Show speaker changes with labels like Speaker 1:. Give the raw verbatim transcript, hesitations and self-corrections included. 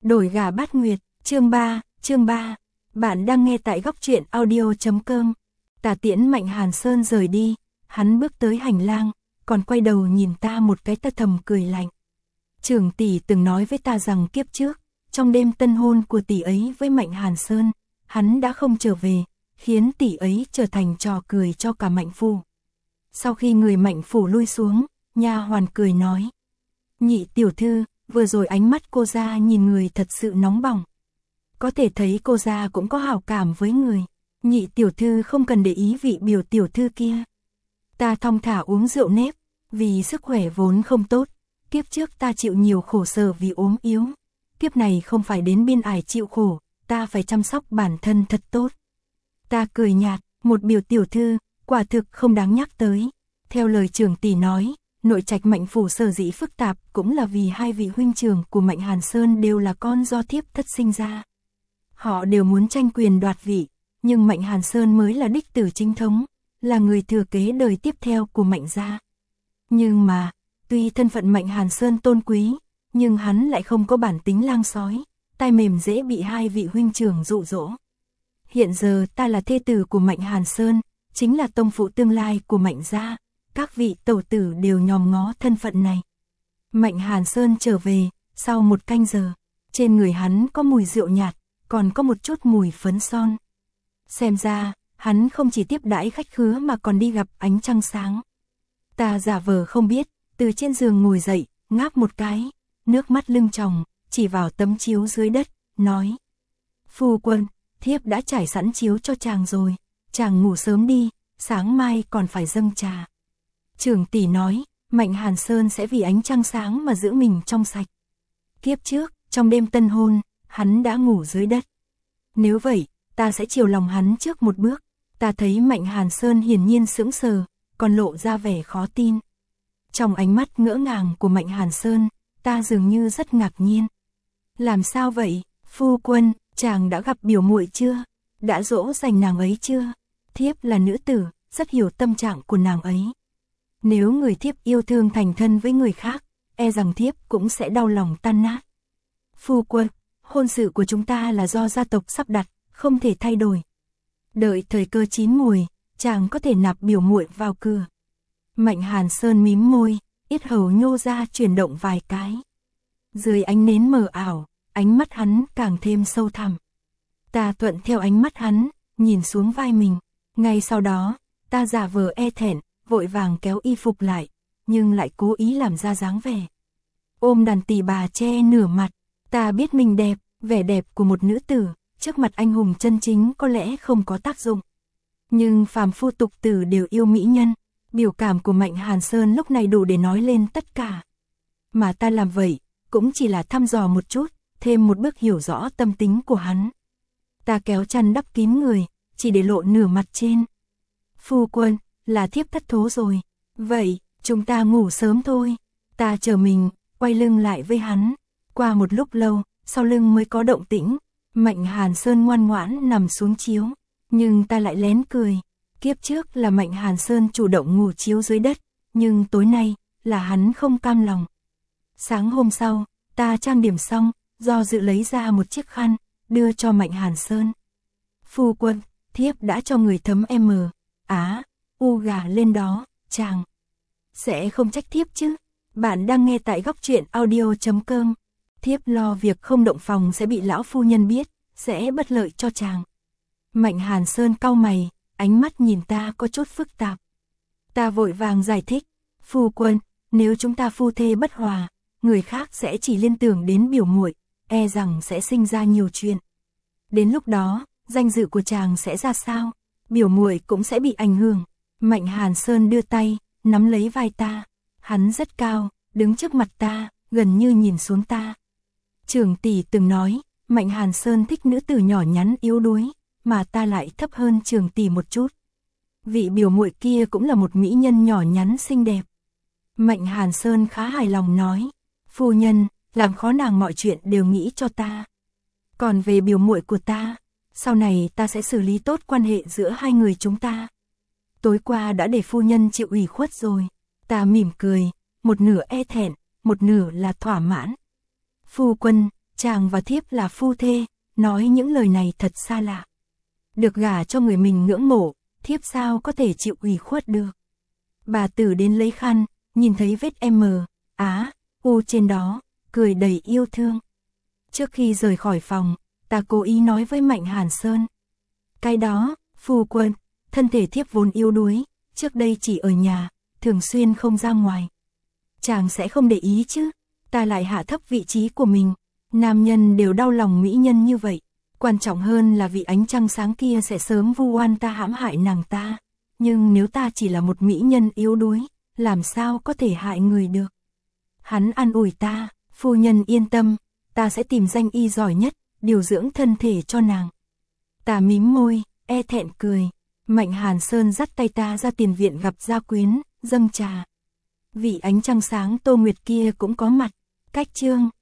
Speaker 1: Đổi gà bát nguyệt, chương ba, chương ba. Bạn đang nghe tại góc truyện audio chấm com. Tả Tiễn Mạnh Hàn Sơn rời đi, hắn bước tới hành lang, còn quay đầu nhìn ta một cái, ta thầm cười lạnh. Trưởng tỷ từng nói với ta rằng kiếp trước, trong đêm tân hôn của tỷ ấy với Mạnh Hàn Sơn, hắn đã không trở về, khiến tỷ ấy trở thành trò cười cho cả Mạnh phủ. Sau khi người Mạnh phủ lui xuống, nha hoàn cười nói: "Nhị tiểu thư, vừa rồi ánh mắt cô gia nhìn người thật sự nóng bỏng. Có thể thấy cô gia cũng có hảo cảm với người. Nhị tiểu thư không cần để ý vị biểu tiểu thư kia." Ta thong thả uống rượu nếp, vì sức khỏe vốn không tốt. Kiếp trước ta chịu nhiều khổ sở vì ốm yếu. Kiếp này không phải đến biên ải chịu khổ, ta phải chăm sóc bản thân thật tốt. Ta cười nhạt, một biểu tiểu thư, quả thực không đáng nhắc tới. Theo lời trưởng tỷ nói, nội trạch Mạnh phủ sở dĩ phức tạp cũng là vì hai vị huynh trưởng của Mạnh Hàn Sơn đều là con do thiếp thất sinh ra. Họ đều muốn tranh quyền đoạt vị, nhưng Mạnh Hàn Sơn mới là đích tử chính thống, là người thừa kế đời tiếp theo của Mạnh gia. Nhưng mà, tuy thân phận Mạnh Hàn Sơn tôn quý, nhưng hắn lại không có bản tính lang sói, tai mềm dễ bị hai vị huynh trưởng dụ dỗ. Hiện giờ ta là thê tử của Mạnh Hàn Sơn, chính là tông phụ tương lai của Mạnh gia. Các vị tẩu tử đều nhòm ngó thân phận này. Mạnh Hàn Sơn trở về, sau một canh giờ, trên người hắn có mùi rượu nhạt, còn có một chút mùi phấn son. Xem ra, hắn không chỉ tiếp đãi khách khứa mà còn đi gặp ánh trăng sáng. Ta giả vờ không biết, từ trên giường ngồi dậy, ngáp một cái, nước mắt lưng tròng, chỉ vào tấm chiếu dưới đất, nói: "Phu quân, thiếp đã trải sẵn chiếu cho chàng rồi, chàng ngủ sớm đi, sáng mai còn phải dâng trà." Trưởng tỷ nói, Mạnh Hàn Sơn sẽ vì ánh trăng sáng mà giữ mình trong sạch. Kiếp trước, trong đêm tân hôn, hắn đã ngủ dưới đất. Nếu vậy, ta sẽ chiều lòng hắn trước một bước. Ta thấy Mạnh Hàn Sơn hiển nhiên sững sờ, còn lộ ra vẻ khó tin. Trong ánh mắt ngỡ ngàng của Mạnh Hàn Sơn, ta dường như rất ngạc nhiên. "Làm sao vậy, phu quân, chàng đã gặp biểu muội chưa? Đã dỗ dành nàng ấy chưa? Thiếp là nữ tử, rất hiểu tâm trạng của nàng ấy. Nếu người thiếp yêu thương thành thân với người khác, e rằng thiếp cũng sẽ đau lòng tan nát. Phu quân, hôn sự của chúng ta là do gia tộc sắp đặt, không thể thay đổi. Đợi thời cơ chín mùi, chàng có thể nạp biểu muội vào cửa." Mạnh Hàn Sơn mím môi, yết hầu nhô ra chuyển động vài cái. Dưới ánh nến mờ ảo, ánh mắt hắn càng thêm sâu thẳm. Ta thuận theo ánh mắt hắn, nhìn xuống vai mình. Ngay sau đó, ta giả vờ e thẹn, vội vàng kéo y phục lại, nhưng lại cố ý làm ra dáng vẻ ôm đàn tỳ bà che nửa mặt. Ta biết mình đẹp, vẻ đẹp của một nữ tử, trước mặt anh hùng chân chính có lẽ không có tác dụng. Nhưng phàm phu tục tử đều yêu mỹ nhân, biểu cảm của Mạnh Hàn Sơn lúc này đủ để nói lên tất cả. Mà ta làm vậy, cũng chỉ là thăm dò một chút, thêm một bước hiểu rõ tâm tính của hắn. Ta kéo chăn đắp kín người, chỉ để lộ nửa mặt trên. "Phu quân, là thiếp thất thố rồi. Vậy, chúng ta ngủ sớm thôi." Ta chờ mình, quay lưng lại với hắn. Qua một lúc lâu, sau lưng mới có động tĩnh. Mạnh Hàn Sơn ngoan ngoãn nằm xuống chiếu, nhưng ta lại lén cười. Kiếp trước là Mạnh Hàn Sơn chủ động ngủ chiếu dưới đất, nhưng tối nay là hắn không cam lòng. Sáng hôm sau, ta trang điểm xong, do dự lấy ra một chiếc khăn, đưa cho Mạnh Hàn Sơn. "Phu quân, thiếp đã cho người thấm M. Á, u gà lên đó, chàng sẽ không trách thiếp chứ?" Bạn đang nghe tại góc truyện audio chấm com. Thiếp lo việc không động phòng sẽ bị lão phu nhân biết, sẽ bất lợi cho chàng. Mạnh Hàn Sơn cau mày, ánh mắt nhìn ta có chút phức tạp. Ta vội vàng giải thích: "Phu quân, nếu chúng ta phu thê bất hòa, người khác sẽ chỉ liên tưởng đến biểu muội, e rằng sẽ sinh ra nhiều chuyện. Đến lúc đó, danh dự của chàng sẽ ra sao? Biểu muội cũng sẽ bị ảnh hưởng." Mạnh Hàn Sơn đưa tay, nắm lấy vai ta. Hắn rất cao, đứng trước mặt ta, gần như nhìn xuống ta. Trưởng tỷ từng nói, Mạnh Hàn Sơn thích nữ tử nhỏ nhắn yếu đuối, mà ta lại thấp hơn trưởng tỷ một chút. Vị biểu muội kia cũng là một mỹ nhân nhỏ nhắn xinh đẹp. Mạnh Hàn Sơn khá hài lòng nói: "Phu nhân, làm khó nàng mọi chuyện đều nghĩ cho ta. Còn về biểu muội của ta, sau này ta sẽ xử lý tốt quan hệ giữa hai người chúng ta. Tối qua đã để phu nhân chịu ủy khuất rồi." Ta mỉm cười, một nửa e thẹn, một nửa là thỏa mãn. "Phu quân, chàng và thiếp là phu thê, nói những lời này thật xa lạ. Được gả cho người mình ngưỡng mộ, thiếp sao có thể chịu ủy khuất được. Bà Tử đến lấy khăn, nhìn thấy vết M, Á, U trên đó, cười đầy yêu thương. Trước khi rời khỏi phòng, ta cố ý nói với Mạnh Hàn Sơn. Cái đó, phu quân, thân thể thiếp vốn yếu đuối, trước đây chỉ ở nhà, thường xuyên không ra ngoài. Chàng sẽ không để ý chứ, ta lại hạ thấp vị trí của mình, nam nhân đều đau lòng mỹ nhân như vậy. Quan trọng hơn là vị ánh trăng sáng kia sẽ sớm vu oan ta hãm hại nàng ta. Nhưng nếu ta chỉ là một mỹ nhân yếu đuối, làm sao có thể hại người được. Hắn an ủi ta, phu nhân yên tâm, ta sẽ tìm danh y giỏi nhất, điều dưỡng thân thể cho nàng. Ta mím môi, e thẹn cười. Mạnh Hàn Sơn dắt tay ta ra tiền viện gặp gia quyến, dâng trà. Vị ánh trăng sáng Tô Nguyệt kia cũng có mặt. Cách chương